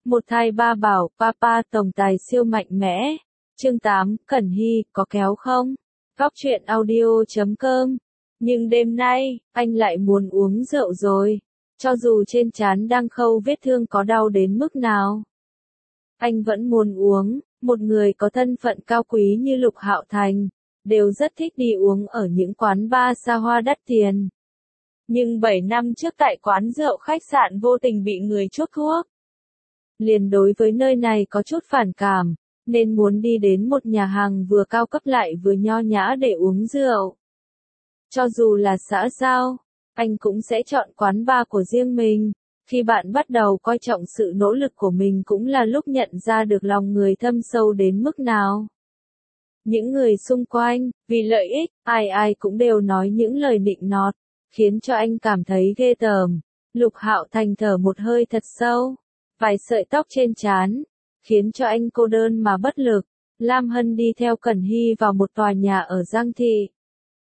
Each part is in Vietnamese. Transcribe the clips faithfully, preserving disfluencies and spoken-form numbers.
Một thai ba bảo, papa tổng tài siêu mạnh mẽ. Chương tám, Cẩn Hy, có kéo không? Góc truyện audio chấm com. Nhưng đêm nay, anh lại muốn uống rượu rồi. Cho dù trên trán đang khâu vết thương có đau đến mức nào. Anh vẫn muốn uống, một người có thân phận cao quý như Lục Hạo Thành, đều rất thích đi uống ở những quán bar xa hoa đắt tiền. Nhưng bảy năm trước tại quán rượu khách sạn vô tình bị người chuốc thuốc. Liền đối với nơi này có chút phản cảm, nên muốn đi đến một nhà hàng vừa cao cấp lại vừa nho nhã để uống rượu. Cho dù là xã giao, anh cũng sẽ chọn quán bar của riêng mình. Khi bạn bắt đầu coi trọng sự nỗ lực của mình cũng là lúc nhận ra được lòng người thâm sâu đến mức nào. Những người xung quanh, vì lợi ích, ai ai cũng đều nói những lời nịnh nọt, khiến cho anh cảm thấy ghê tởm. Lục Hạo Thành thở một hơi thật sâu, vài sợi tóc trên trán, khiến cho anh cô đơn mà bất lực. Lam Hân đi theo Cẩn Hy vào một tòa nhà ở Giang Thị.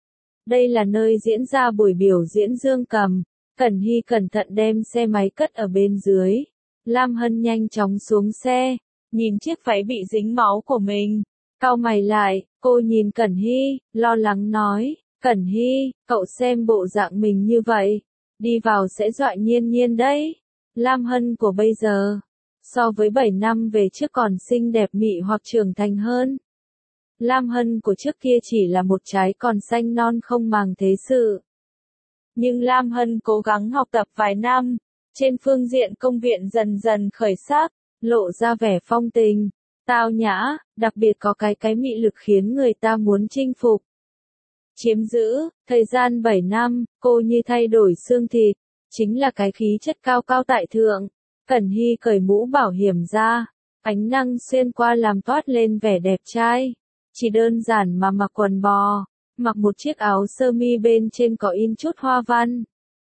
Đây là nơi diễn ra buổi biểu diễn dương cầm. Cẩn Hy cẩn thận đem xe máy cất ở bên dưới. Lam Hân nhanh chóng xuống xe, nhìn chiếc váy bị dính máu của mình. Cau mày lại, cô nhìn Cẩn Hy, lo lắng nói, Cẩn Hy, cậu xem bộ dạng mình như vậy, đi vào sẽ dọa Nhiên Nhiên đấy. Lam Hân của bây giờ, so với bảy năm về trước còn xinh đẹp mị hoặc trưởng thành hơn. Lam Hân của trước kia chỉ là một trái còn xanh non không màng thế sự. Nhưng Lam Hân cố gắng học tập vài năm, trên phương diện công viện dần dần khởi sắc, lộ ra vẻ phong tình, tao nhã, đặc biệt có cái cái mị lực khiến người ta muốn chinh phục. Chiếm giữ, thời gian bảy năm, cô như thay đổi xương thịt, chính là cái khí chất cao cao tại thượng. Cẩn Hy cởi mũ bảo hiểm ra, ánh nắng xuyên qua làm toát lên vẻ đẹp trai. Chỉ đơn giản mà mặc quần bò, mặc một chiếc áo sơ mi bên trên có in chút hoa văn.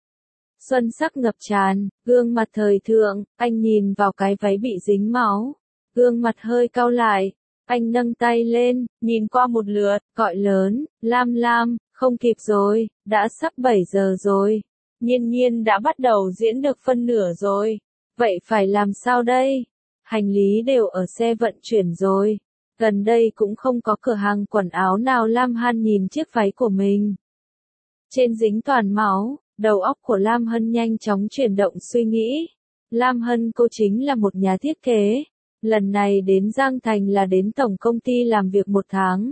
Xuân sắc ngập tràn, gương mặt thời thượng, anh nhìn vào cái váy bị dính máu. Gương mặt hơi cau lại, anh nâng tay lên, nhìn qua một lượt, gọi lớn, Lam Lam, không kịp rồi, đã sắp bảy giờ rồi. Nhiên Nhiên đã bắt đầu diễn được phân nửa rồi. Vậy phải làm sao đây? Hành lý đều ở xe vận chuyển rồi. Gần đây cũng không có cửa hàng quần áo nào. Lam Hân nhìn chiếc váy của mình. Trên dính toàn máu, đầu óc của Lam Hân nhanh chóng chuyển động suy nghĩ. Lam Hân cô chính là một nhà thiết kế. Lần này đến Giang Thành là đến tổng công ty làm việc một tháng.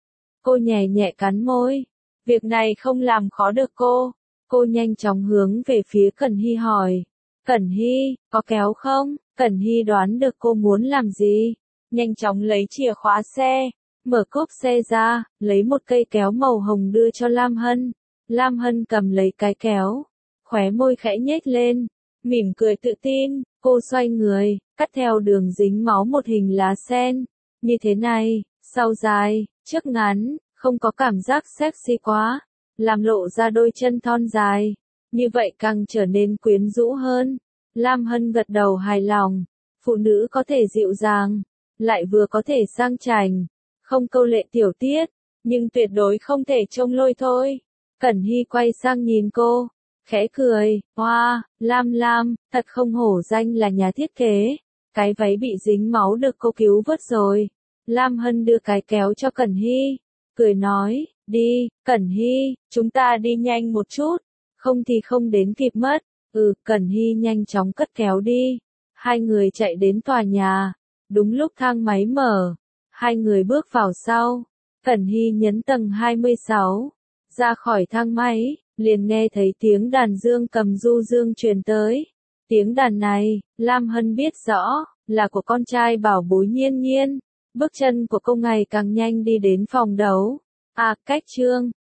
Cô nhẹ nhẹ cắn môi. Việc này không làm khó được cô. Cô nhanh chóng hướng về phía Cẩn Hy hỏi. Cẩn Hy, có kéo không? Cẩn Hy đoán được cô muốn làm gì. Nhanh chóng lấy chìa khóa xe, mở cốp xe ra, lấy một cây kéo màu hồng đưa cho Lam Hân. Lam Hân cầm lấy cái kéo, khóe môi khẽ nhếch lên, mỉm cười tự tin, cô xoay người, cắt theo đường dính máu một hình lá sen. Như thế này, sau dài, trước ngắn, không có cảm giác sexy quá, làm lộ ra đôi chân thon dài. Như vậy càng trở nên quyến rũ hơn. Lam Hân gật đầu hài lòng, phụ nữ có thể dịu dàng, lại vừa có thể sang chảnh, không câu lệ tiểu tiết, nhưng tuyệt đối không thể trông lôi thôi. Cẩn Hy quay sang nhìn cô, khẽ cười, hoa, Lam Lam, thật không hổ danh là nhà thiết kế, cái váy bị dính máu được cô cứu vớt rồi. Lam Hân đưa cái kéo cho Cẩn Hy, cười nói, đi, Cẩn Hy, chúng ta đi nhanh một chút, không thì không đến kịp mất. Ừ, Cẩn Hy nhanh chóng cất kéo đi, hai người chạy đến tòa nhà. Đúng lúc thang máy mở, hai người bước vào sau. Cẩn Hy nhấn tầng hai mươi sáu, ra khỏi thang máy, liền nghe thấy tiếng đàn dương cầm du dương truyền tới. Tiếng đàn này, Lam Hân biết rõ, là của con trai bảo bối Nhiên Nhiên. Bước chân của cô ngày càng nhanh đi đến phòng đấu. À, cách trương,